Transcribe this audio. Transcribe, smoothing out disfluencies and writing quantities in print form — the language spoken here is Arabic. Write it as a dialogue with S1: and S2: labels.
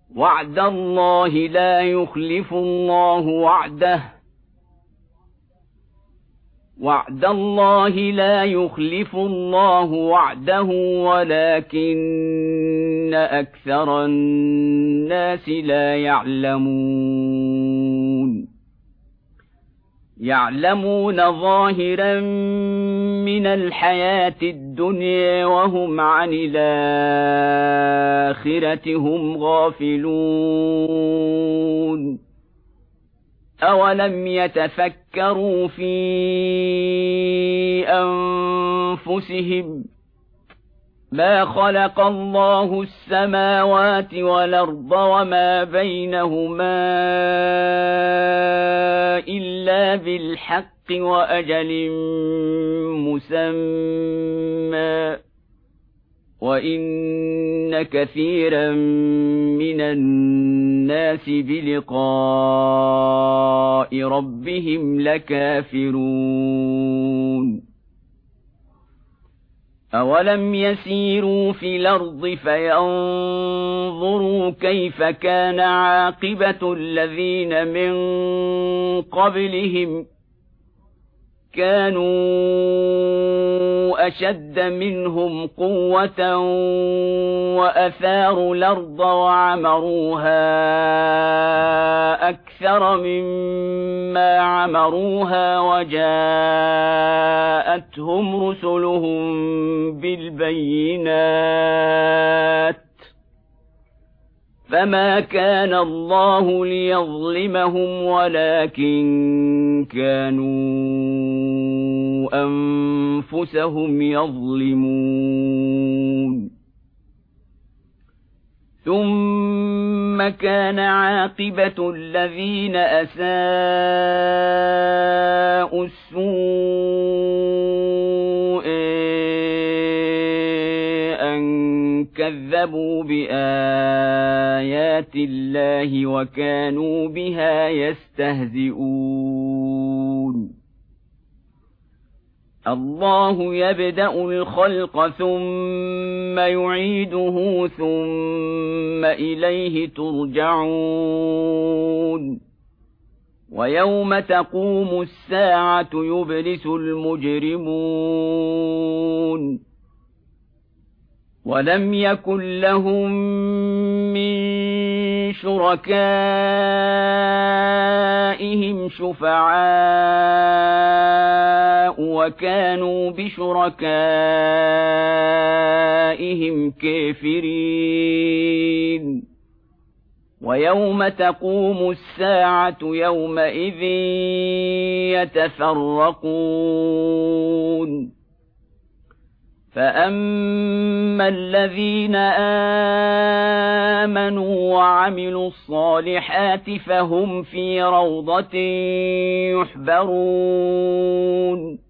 S1: وعد الله لا يخلف الله وعده وعد الله لا يخلف الله وعده ولكن أكثر الناس لا يعلمون ظاهرا من الحياة الدنيا وهم عن الآخرة هم غافلون أولم يتفكروا في أنفسهم ما خلق الله السماوات والأرض وما بينهما إلا بالحق وأجل مسمى وإن كثيرا من الناس بلقاء ربهم لكافرون أولم يسيروا في الأرض فينظروا كيف كان عاقبة الذين من قبلهم كانوا أشد منهم قوة وأثاروا الأرض وعمروها أكثر مما عمروها وجاءتهم رسلهم بالبينات فما كان الله ليظلمهم ولكن كانوا أنفسهم يظلمون ثم كان عاقبة الذين أساءوا السوء أن كذبوا بآيات الله وكانوا بها يستهزئون الله يبدأ الخلق ثم يعيده ثم إليه ترجعون ويوم تقوم الساعة يبلس المجرمون ولم يكن لهم من شركائهم شفعاء وكانوا بشركائهم كافرين ويوم تقوم الساعة يومئذ يتفرقون فأما الذين آمنوا وعملوا الصالحات فهم في روضة يحبرون